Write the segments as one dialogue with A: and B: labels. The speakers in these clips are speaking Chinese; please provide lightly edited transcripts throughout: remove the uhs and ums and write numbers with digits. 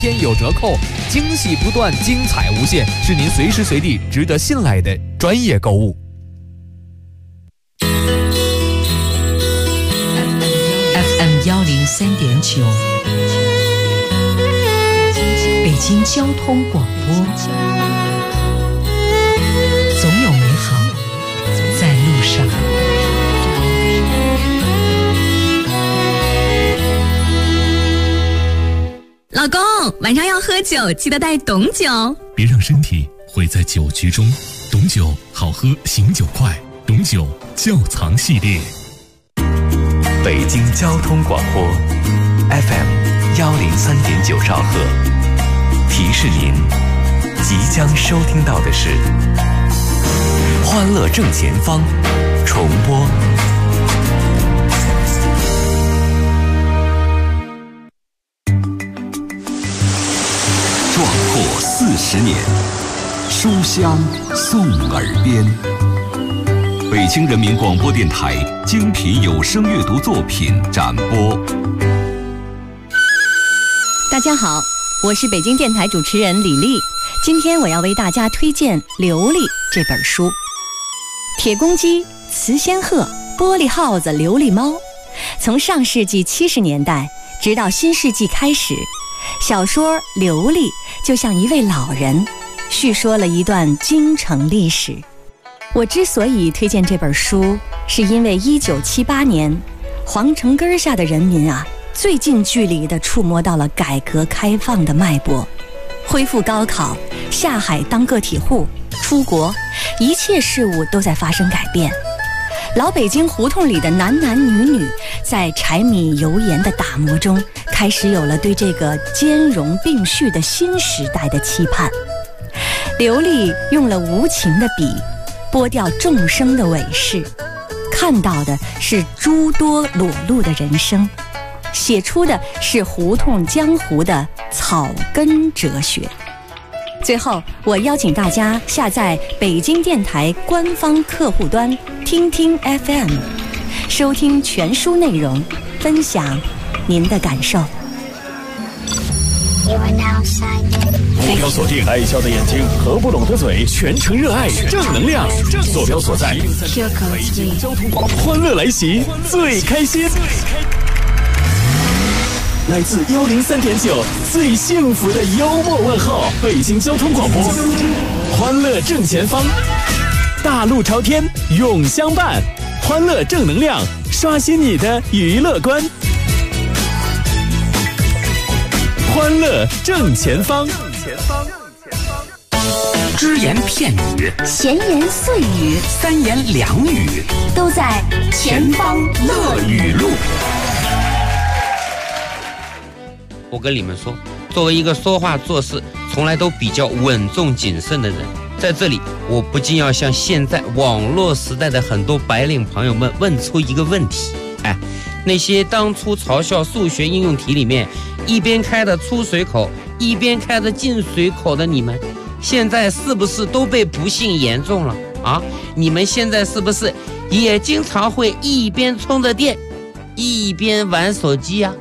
A: 天有折扣，惊喜不断，精彩无限，是您随时随地值得信赖的专业购物。
B: FM103.9，北京交通广播，总有美好在路上。
C: 老公，晚上要喝酒，记得带董酒，
D: 别让身体毁在酒局中。董酒好喝，醒酒快。董酒窖藏系列。
E: 北京交通广播 FM103.9兆赫，提示您即将收听到的是欢乐正前方重播。
F: 壮阔40年，书香送耳边。北京人民广播电台精品有声阅读作品展播。
G: 大家好，我是北京电台主持人李丽。今天我要为大家推荐《琉璃》这本书。铁公鸡、雌仙鹤、玻璃耗子、琉璃猫，从上世纪70年代直到新世纪开始，小说《琉璃》就像一位老人，叙说了一段京城历史。我之所以推荐这本书，是因为1978年，皇城根下的人民啊，最近距离地触摸到了改革开放的脉搏，恢复高考，下海当个体户，出国，一切事物都在发生改变。老北京胡同里的男男女女，在柴米油盐的打磨中，开始有了对这个兼容并蓄的新时代的期盼。琉璃用了无情的笔，剥掉众生的伪饰，看到的是诸多裸露的人生，写出的是胡同江湖的草根哲学。最后，我邀请大家下载北京电台官方客户端听听 FM， 收听全书内容，分享您的感受。
D: 目标锁定爱笑的眼睛和不拢的嘴，全程热爱正能量。坐标所在，北京交通广播，欢乐来袭，最开心。来自103.9最幸福的幽默问候，北京交通广播，欢乐正前方，大路朝天永相伴，欢乐正能量，刷新你的娱乐观。欢乐正前方，
H: 只言片语，
C: 闲言碎语，
H: 三言两语，
C: 都在前方乐语录。
I: 我跟你们说，作为一个说话做事从来都比较稳重谨慎的人，在这里我不禁要向现在网络时代的很多白领朋友们问出一个问题：那些当初嘲笑数学应用题里面一边开的出水口一边开的进水口的你们，现在是不是都被不幸言中了啊？你们现在是不是也经常会一边充着电一边玩手机呀？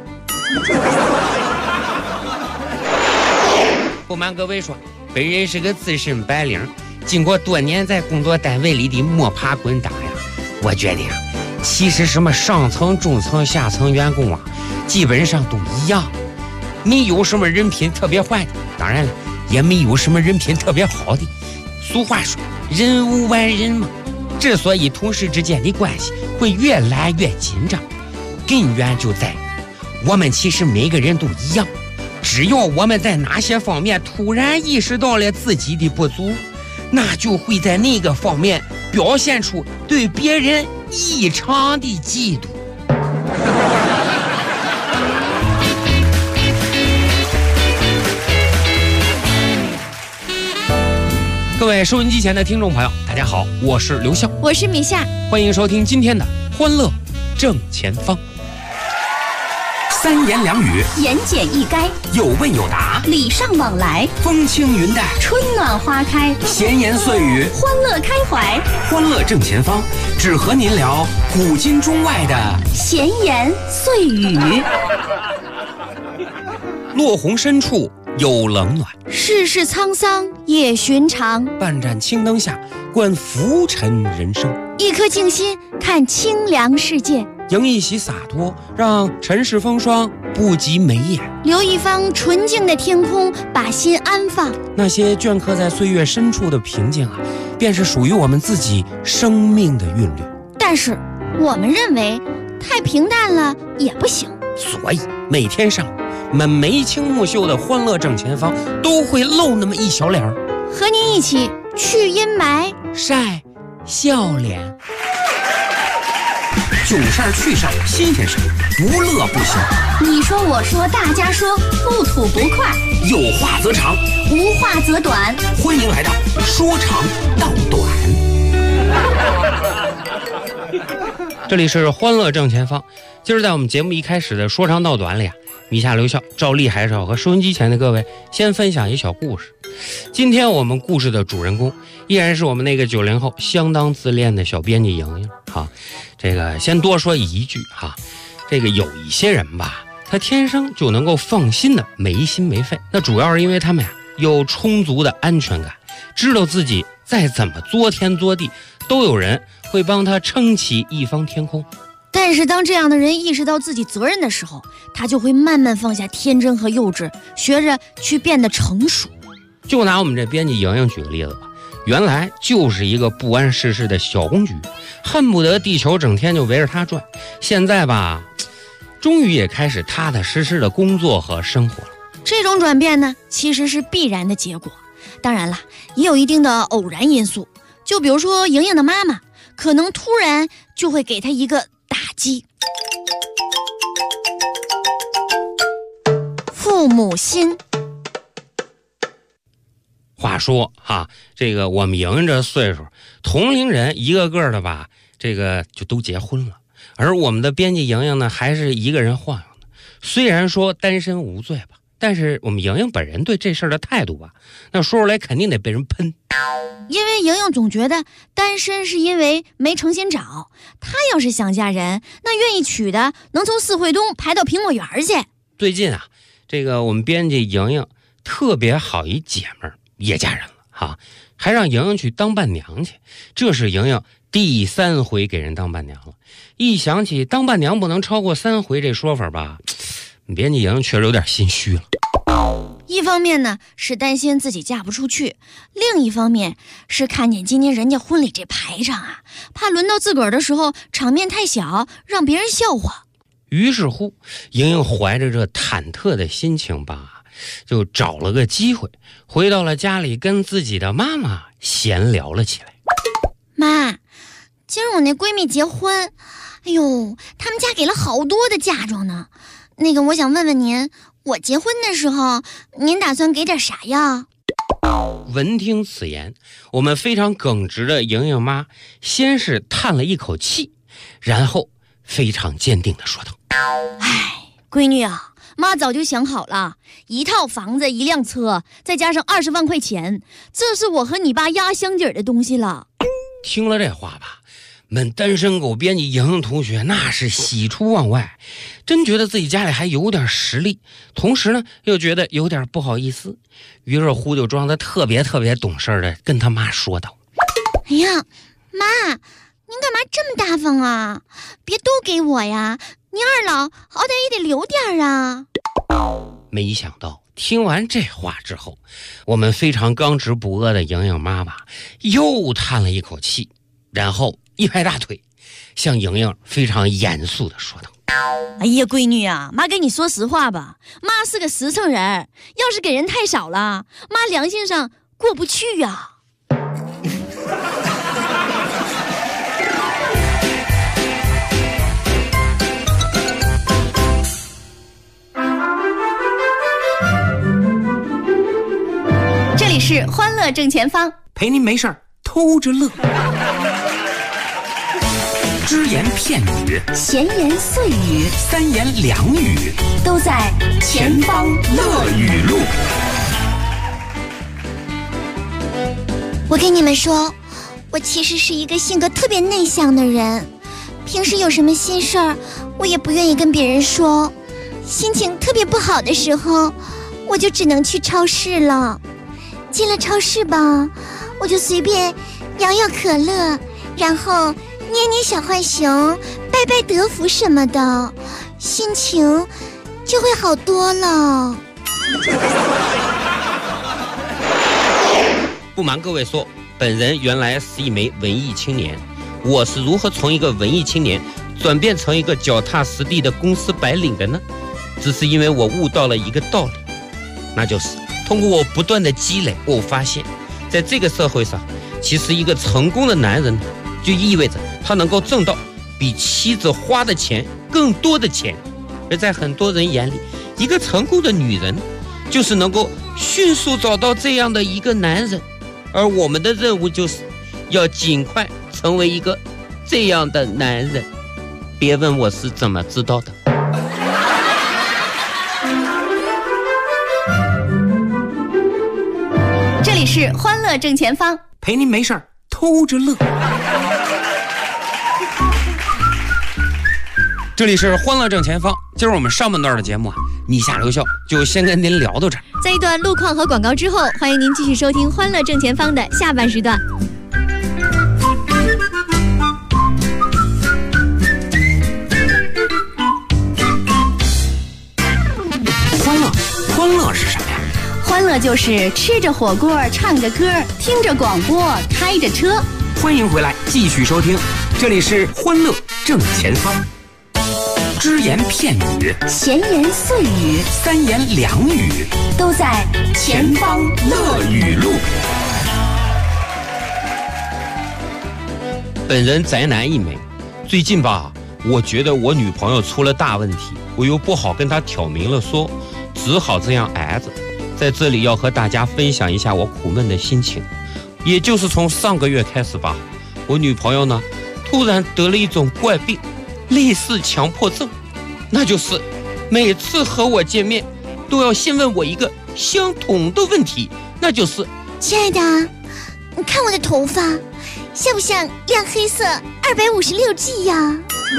I: 不瞒各位说，本人是个资深白领，经过多年在工作单位里的摸爬滚打呀，我觉得其实什么上层中层下层员工啊，基本上都一样，没有什么人品特别坏的，当然了，也没有什么人品特别好的。俗话说人无完人嘛，之所以同事之间的关系会越来越紧张，根源就在于我们其实每个人都一样，只要我们在哪些方面突然意识到了自己的不足，那就会在那个方面表现出对别人异常的嫉妒。各位收音机前的听众朋友，大家好，我是刘笑，
C: 我是米夏，
I: 欢迎收听今天的欢乐正前方。
H: 三言两语，
C: 言简意赅，
H: 有问有答，
C: 礼尚往来，
H: 风轻云淡，
C: 春暖花开，
H: 闲言碎语，
C: 欢乐开怀。
H: 欢乐正前方，只和您聊古今中外的
C: 闲言碎语。
I: 落红深处有冷暖。
G: 世事沧桑也寻常，
I: 半盏青灯下，观浮沉人生。
G: 一颗静心看清凉世界，
I: 迎一袭洒脱，让尘世风霜不及眉眼。
G: 留一方纯净的天空，把心安放。
I: 那些镌刻在岁月深处的平静啊，便是属于我们自己生命的韵律。
G: 但是我们认为太平淡了也不行，
I: 所以每天上午我们眉清目秀的欢乐正前方都会露那么一小脸儿，
G: 和您一起去阴霾，
I: 晒笑脸。
H: 囧事儿趣事儿新鲜事儿，不乐不行。
G: 你说我说大家说，不吐不快，
H: 有话则长，
G: 无话则短。
H: 欢迎来到说长道短。
I: 这里是欢乐正前方。今儿在我们节目一开始的说长道短里啊，米夏留校照例还是要和收音机前的各位先分享一小故事。今天我们故事的主人公依然是我们那个90后相当自恋的小编辑莹莹哈。这个先多说一句哈，这个有一些人吧，他天生就能够放心的没心没肺，那主要是因为他们呀有充足的安全感，知道自己再怎么作天作地，都有人会帮他撑起一方天空。
G: 但是当这样的人意识到自己责任的时候，他就会慢慢放下天真和幼稚，学着去变得成熟。
I: 就拿我们这编辑莹莹举个例子吧，原来就是一个不谙世事的小公举，恨不得地球整天就围着她转。现在吧，终于也开始踏踏实实的工作和生活了。
G: 这种转变呢，其实是必然的结果。当然了，也有一定的偶然因素，就比如说莹莹的妈妈可能突然就会给她一个打击。父母心。
I: 话说哈，这个我们莹莹这岁数，同龄人一个个的吧，这个就都结婚了，而我们的编辑莹莹呢，还是一个人晃悠的。虽然说单身无罪吧，但是我们莹莹本人对这事儿的态度吧，那说出来肯定得被人喷。
G: 因为莹莹总觉得单身是因为没诚心找，她要是想嫁人，那愿意娶的能从四惠东排到苹果园去。
I: 最近啊，这个我们编辑莹莹特别好一姐们儿也嫁人了哈，还让莹莹去当伴娘去。这是莹莹第3回给人当伴娘了。一想起当伴娘不能超过3回这说法吧，编辑莹莹确实有点心虚了。
G: 一方面呢是担心自己嫁不出去，另一方面是看见今天人家婚礼这排场啊，怕轮到自个儿的时候场面太小，让别人笑话。
I: 于是乎，莹莹怀着这忐忑的心情吧，就找了个机会回到了家里，跟自己的妈妈闲聊了起来。
G: 妈，今儿我那闺蜜结婚，哎呦，他们家给了好多的嫁妆呢。那个我想问问您，我结婚的时候您打算给点啥呀？
I: 闻听此言，我们非常耿直的莹莹妈先是叹了一口气，然后非常坚定地说道：
G: 哎，闺女啊，妈早就想好了，1套房子1辆车，再加上20万块钱，这是我和你爸压箱底儿的东西了。
I: 听了这话吧，们单身狗编辑莹莹同学那是喜出望外，真觉得自己家里还有点实力，同时呢又觉得有点不好意思，于是乎就装得特别懂事的跟他妈说道：
G: 哎呀，妈，您干嘛这么大方啊？别都给我呀，您二老好歹也得留点啊。
I: 没想到听完这话之后，我们非常刚直不阿的莹莹妈妈又叹了一口气，然后一拍大腿，向莹莹非常严肃地说道：
G: 哎呀，闺女啊，妈跟你说实话吧，妈是个实诚人，要是给人太少了，妈良心上过不去呀。这里是欢乐正前方，
H: 陪您没事儿偷着乐。只言片语，
G: 闲言碎语
H: ，3言2语，
G: 都在前方
H: 乐语录。
J: 我跟你们说，我其实是一个性格特别内向的人，平时有什么心事儿，我也不愿意跟别人说。心情特别不好的时候， 我就只能去超市了。进了超市吧，我就随便摇摇可乐，然后捏捏小浣熊，拜拜德芙什么的，心情就会好多了。
I: 不瞒各位说，本人原来是一枚文艺青年。我是如何从一个文艺青年转变成一个脚踏实地的公司白领的呢？只是因为我悟到了一个道理，那就是通过我不断的积累，我发现在这个社会上，其实一个成功的男人就意味着他能够挣到比妻子花的钱更多的钱。而在很多人眼里，一个成功的女人就是能够迅速找到这样的一个男人，而我们的任务就是要尽快成为一个这样的男人。别问我是怎么知道的。
G: 这里是欢乐正前方，
H: 陪您没事儿偷着乐。这里是欢乐正前方，今儿我们上半段的节目啊，你下留校就先跟您聊到这儿。
G: 在一段路况和广告之后，欢迎您继续收听欢乐正前方的下半时段。
H: 欢乐是什么呀？
G: 欢乐就是吃着火锅，唱着歌，听着广播，开着车。
H: 欢迎回来，继续收听，这里是欢乐正前方。只言片语，
G: 闲言碎语，
H: 三言两语，
G: 都在前方乐语录。
I: 本人宅男一枚，最近吧，我觉得我女朋友出了大问题，我又不好跟她挑明了说，只好这样挨着。在这里要和大家分享一下我苦闷的心情。也就是从上个月开始吧，我女朋友呢突然得了一种怪病，类似强迫症，那就是每次和我见面都要先问我一个相同的问题，那就是
J: 亲爱的，你看我的头发像不像亮黑色256G 呀？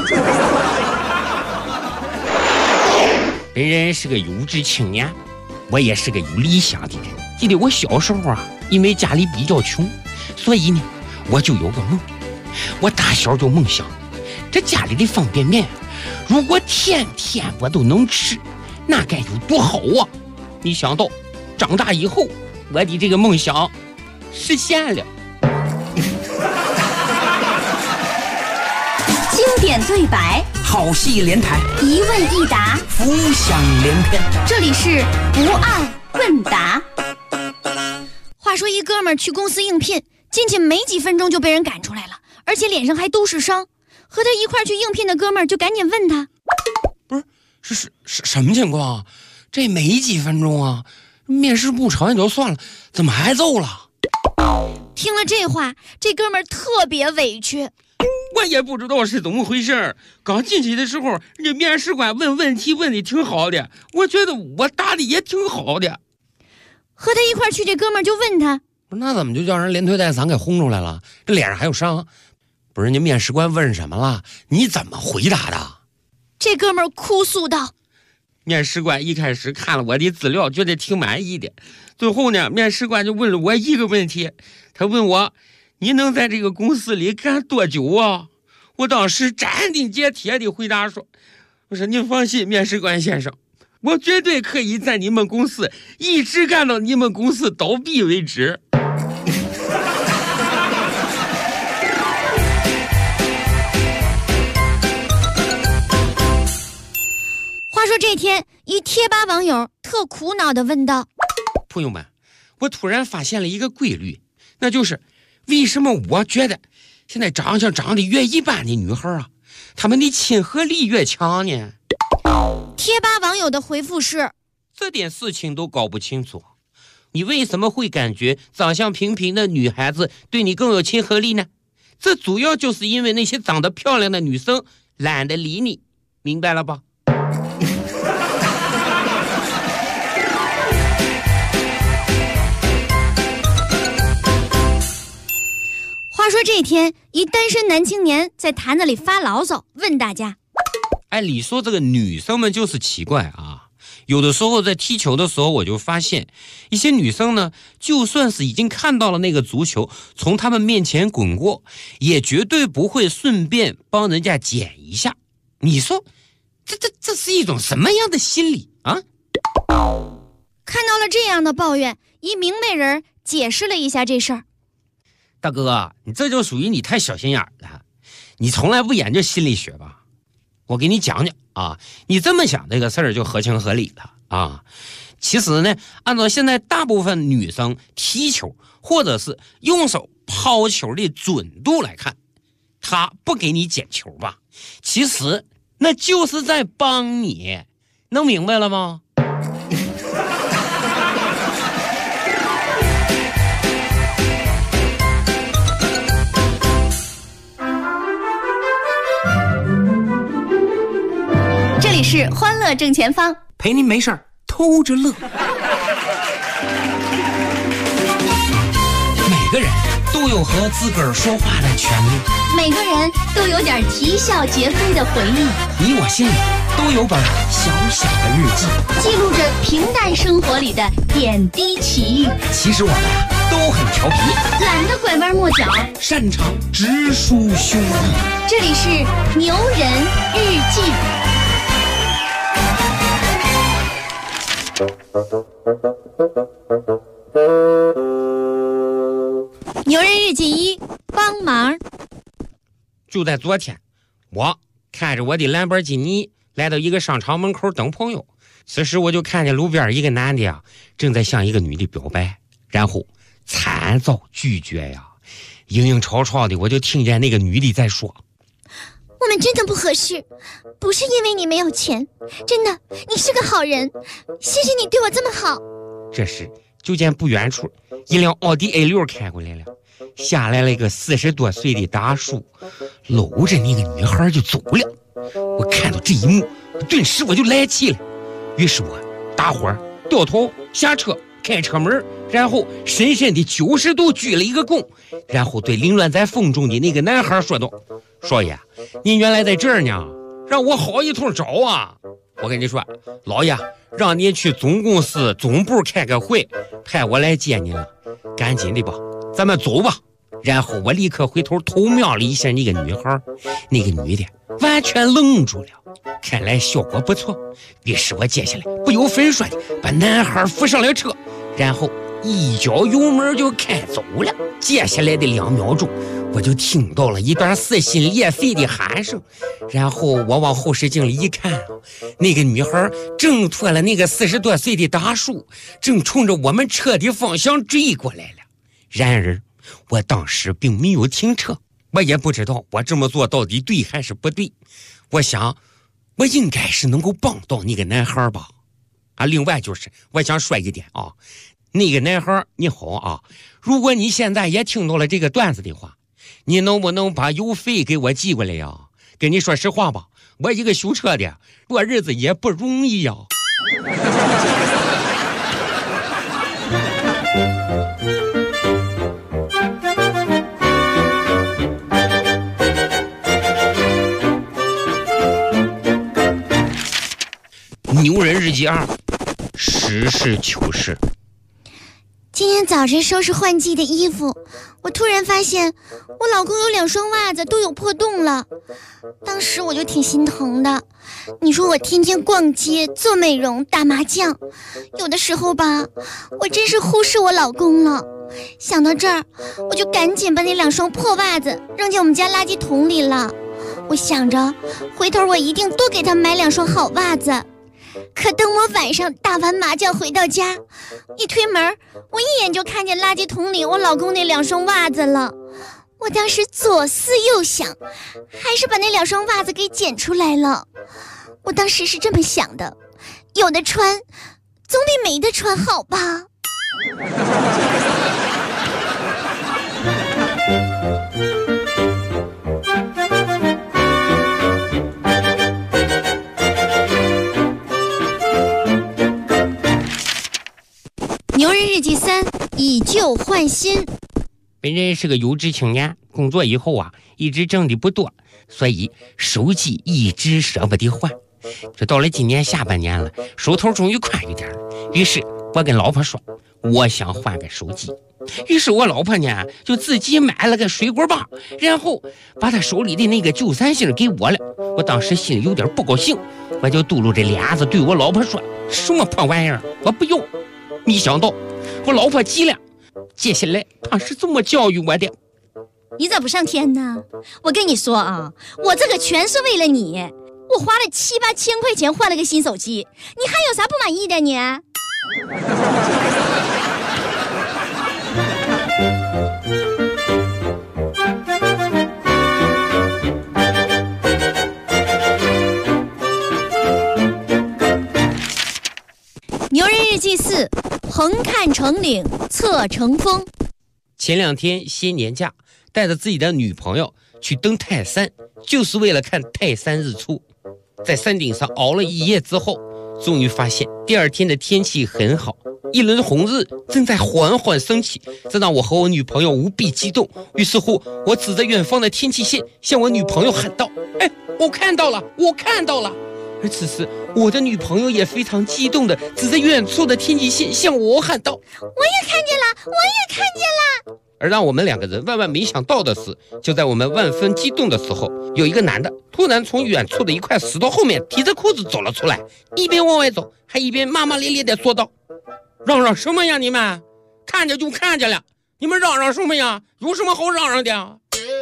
I: 本人是个有志青年，我也是个有理想的人。记得我小时候啊，因为家里比较穷，所以呢我就有个梦。我打小就梦想，这家里的方便面如果天天我都能吃，那该有多好啊！没想到长大以后，我的这个梦想实现了。
G: 经典对白，
H: 好戏连台，
G: 一问一答，
H: 浮想联翩。
G: 这里是不二问答。
J: 话说一哥们儿去公司应聘，进去没几分钟就被人赶出来了，而且脸上还都是伤。和他一块去应聘的哥们儿就赶紧问他，
I: 不是什么情况啊？这没几分钟啊，面试不成也就算了，怎么还走了？
J: 听了这话，这哥们儿特别委屈。
I: 我也不知道是怎么回事，刚进去的时候，人家面试官问问题问的挺好的，我觉得我答的也挺好的。
J: 和他一块去，这哥们儿就问他，
I: 那怎么就叫人连推带搡给轰出来了？这脸上还有伤。不是，人家面试官问什么了？你怎么回答的？
J: 这哥们儿哭诉道。
I: 面试官一开始看了我的资料，觉得挺满意的。最后呢，面试官就问了我一个问题，他问我，你能在这个公司里干多久啊？我当时斩钉截铁的回答说，我说您放心，面试官先生，我绝对可以在你们公司一直干到你们公司倒闭为止。
J: 话说这天，一贴吧网友特苦恼地问道，
I: 朋友们，我突然发现了一个规律，那就是为什么我觉得现在长相长得越一般的女孩啊，她们的亲和力越强呢？
J: 贴吧网友的回复是，
I: 这点事情都搞不清楚，你为什么会感觉长相平平的女孩子对你更有亲和力呢？这主要就是因为那些长得漂亮的女生懒得理你，明白了吧？
J: 话说这天，一单身男青年在坛子里发牢骚，问大家，
I: 理说这个女生们就是奇怪啊， 有的时候在踢球的时候，我就发现一些女生呢，就算是已经看到了那个足球从她们面前滚过，也绝对不会顺便帮人家捡一下。你说这是一种什么样的心理啊？
J: 看到了这样的抱怨，一明白人解释了一下这事儿。
I: 大哥，你这就属于你太小心眼了，你从来不研究心理学吧？我给你讲讲啊，你这么想这个事儿就合情合理了啊。其实呢，按照现在大部分女生踢球或者是用手抛球的准度来看，她不给你捡球吧，其实那就是在帮你，能明白了吗？
G: 这里是欢乐正前方，
H: 陪您没事偷着乐。每个人都有和自个儿说话的权利，
J: 每个人都有点啼笑皆非的回忆，
H: 你我心里都有本小小的日记，
J: 记录着平淡生活里的点滴奇遇。
H: 其实我们都很调皮，
J: 懒得拐弯抹角，
H: 擅长直抒胸臆。
J: 这里是牛人日记。牛人日记1，帮忙。
I: 就在昨天，我开着我的兰博基尼来到一个商场门口等朋友，此时我就看见路边一个男的呀，正在向一个女的表白，然后惨遭拒绝呀。影影绰绰的，我就听见那个女的在说：“
J: 我们真的不合适，不是因为你没有钱，真的，你是个好人，谢谢你对我这么好。”
I: 这时就见不远处一辆奥迪 A6 开过来了，下来了一个40多岁的大叔，搂着那个女孩就走了。我看到这一幕，顿时我就来气了，于是我大伙掉头下车，开车门，然后深深的90度鞠了一个躬，然后对凌乱在风中的那个男孩说道：“少爷，您原来在这儿呢，让我好一通找啊！我跟你说，老爷让你去总公司总部开个会，派我来接你了，赶紧的吧，咱们走吧。”然后我立刻回头偷瞄了一下那个女孩，那个女的完全愣住了，看来效果不错。于是我接下来不由分说的把男孩扶上了车，然后一脚油门就开走了。接下来的2秒钟，我就听到了一段撕心裂肺的喊声，然后我往后视镜里一看，那个女孩挣脱了那个40多岁的大叔，正冲着我们车的方向追过来了。然而我当时并没有停车，我也不知道我这么做到底对还是不对。我想我应该是能够帮到那个男孩吧。另外就是我想说一点啊，那个男孩你好啊，如果你现在也听到了这个段子的话，你能不能把邮费给我寄过来呀？跟你说实话吧，我一个修车的过日子也不容易呀。牛人日记2，实事求是。
J: 今天早晨收拾换季的衣服，我突然发现我老公有2双袜子都有破洞了，当时我就挺心疼的。你说我天天逛街、做美容、打麻将，有的时候吧，我真是忽视我老公了。想到这儿，我就赶紧把那2双破袜子扔进我们家垃圾桶里了。我想着回头我一定多给他买2双好袜子。可等我晚上打完麻将回到家，一推门，我一眼就看见垃圾桶里我老公那2双袜子了。我当时左思右想，还是把那2双袜子给捡出来了。我当时是这么想的，有的穿总比没的穿好吧。牛人日记3，以旧换新。
I: 本人是个有志青年，工作以后啊，一直挣的不多，所以手机一直舍不得换。 这到了今年下半年了，手头终于宽裕点了。于是我跟老婆说，我想换个手机。于是我老婆呢就自己买了个水果棒，然后把她手里的那个9.3星给我了。我当时心里有点不高兴，我就嘟噜着脸子对我老婆说，什么破玩意儿，我不用。没想到我老婆急了，接下来她是这么教育我的。
J: 你咋不上天呢？我跟你说啊，我这个全是为了你，我花了7、8千块钱换了个新手机，你还有啥不满意的你？牛人日记4，横看成岭侧成峰。
I: 前2天歇年假，带着自己的女朋友去登泰山，就是为了看泰山日出。在山顶上熬了1夜之后，终于发现第2天的天气很好，一轮红日正在缓缓升起，这让我和我女朋友无比激动。于是乎，我指着远方的天际线向我女朋友喊道：“哎，我看到了，我看到了！”而此时，我的女朋友也非常激动地指着远处的天际线向我喊道：“我
J: 也看见了，我也看见了！”
I: 而让我们2个人万万没想到的是，就在我们万分激动的时候，有一个男的突然从远处的一块石头后面提着裤子走了出来，一边往外走，还一边骂骂咧咧地说道：“嚷嚷什么呀你们？看着就看着了，你们嚷嚷什么呀？有什么好嚷嚷的？”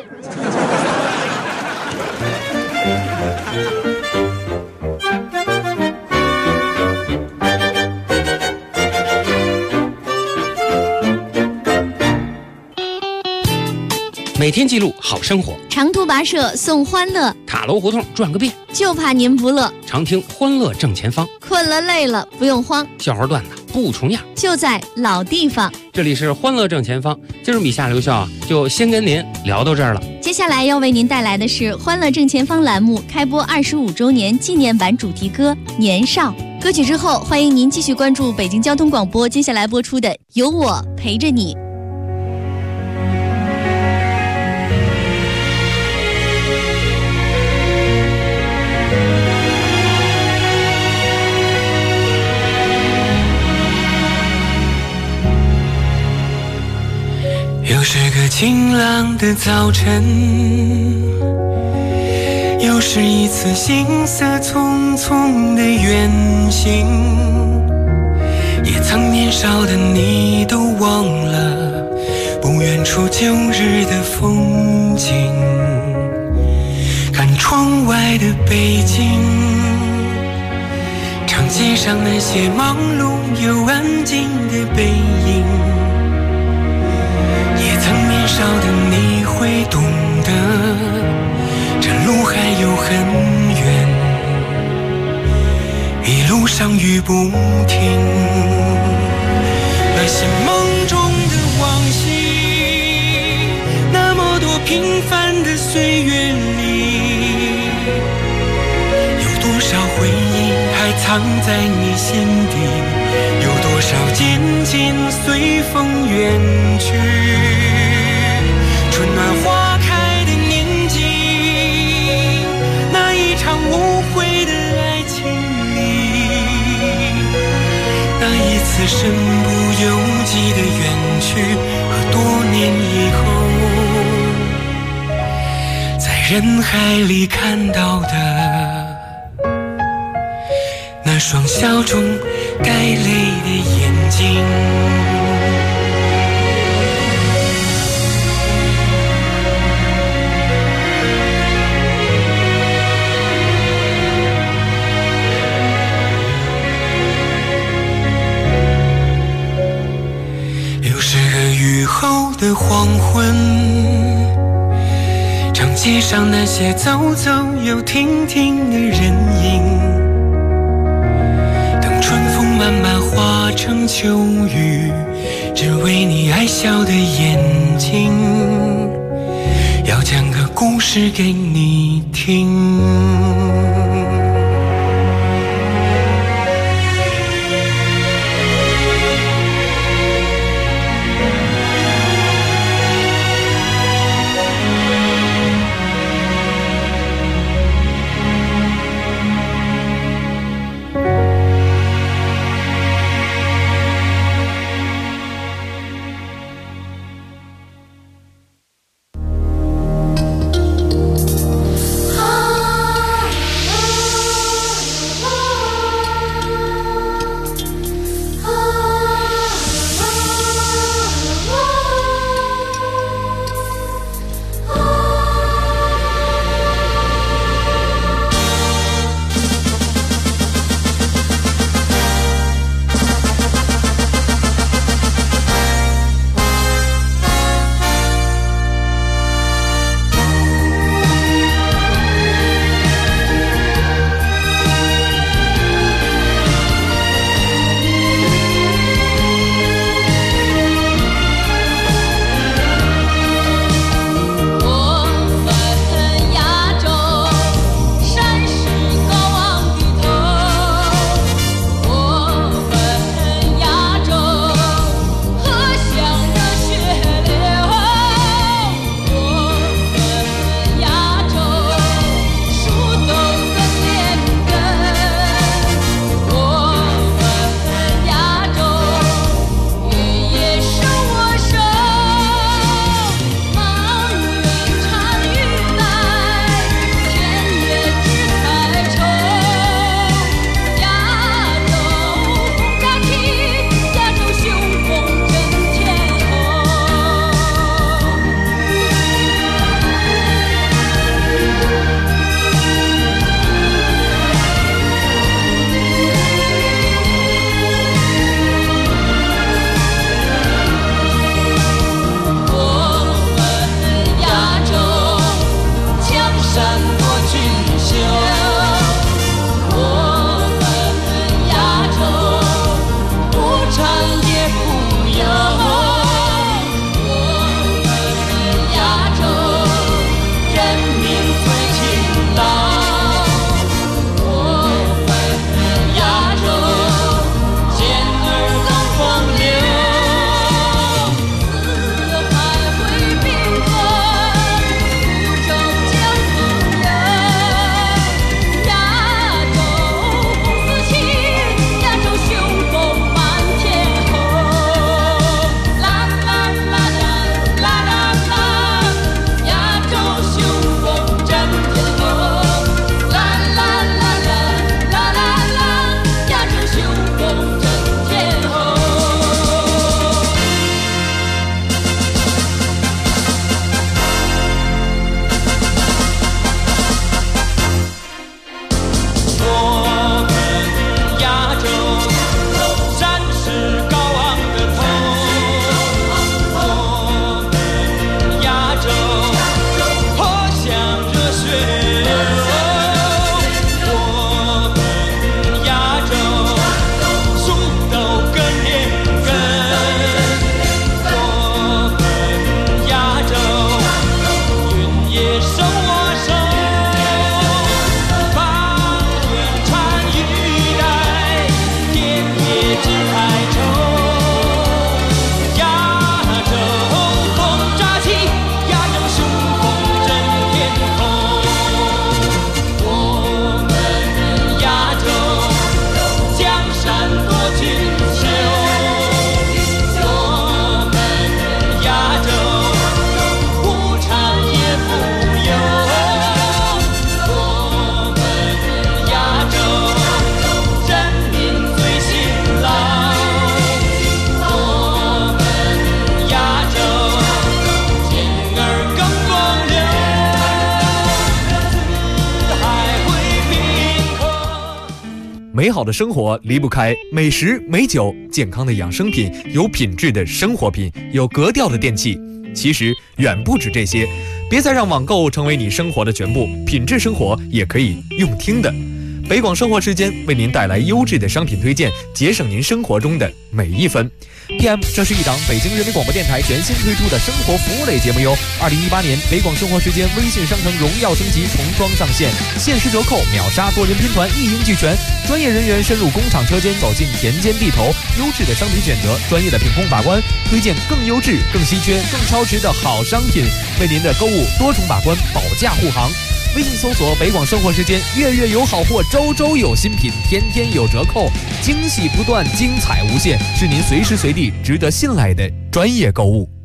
I: 每天记录好生活，
J: 长途跋涉送欢乐，
I: 塔楼胡同转个遍，
J: 就怕您不乐。
I: 常听欢乐正前方，
J: 困了累了不用慌，
I: 笑话段子不重样，
J: 就在老地方。
I: 这里是欢乐正前方，今儿米夏留校就先跟您聊到这儿了。
J: 接下来要为您带来的是欢乐正前方栏目开播25周年纪念版主题歌《年少》。歌曲之后，欢迎您继续关注北京交通广播接下来播出的《有我陪着你》。
K: 又是个晴朗的早晨，又是一次行色匆匆的远行，也曾年少的你都忘了不远处旧日的风景。看窗外的北京，长街上那些忙碌又安静的背影，年少的你会懂得，这路还有很远，一路上雨不停。那些梦中的往昔，那么多平凡的岁月里，有多少回忆还藏在你心底，有多少渐渐随风远去。春暖花开的年纪，那一场无悔的爱情里，那一次身不由己的远去，和多年以后在人海里看到的那双笑中带泪的眼睛。雨后的黄昏，长街上那些走走又停停的人影，等春风慢慢化成秋雨，只为你爱笑的眼睛，要讲个故事给你听。
A: 美好的生活离不开美食、美酒、健康的养生品、有品质的生活品、有格调的电器。其实远不止这些，别再让网购成为你生活的全部，品质生活也可以用听的。北广生活时间为您带来优质的商品推荐，节省您生活中的每一分。PM， 这是一档北京人民广播电台全新推出的生活服务类节目哟。2018年北广生活时间微信商城荣耀升级重装上线，限时折扣，秒杀多人拼团，一应俱全。专业人员深入工厂车间，走进田间地头，优质的商品选择，专业的品控把关，推荐更优质、更稀缺、更超值的好商品，为您的购物多重把关，保驾护航。微信搜索北广生活时间，月月有好货，周周有新品，天天有折扣，惊喜不断，精彩无限，是您随时随地值得信赖的专业购物。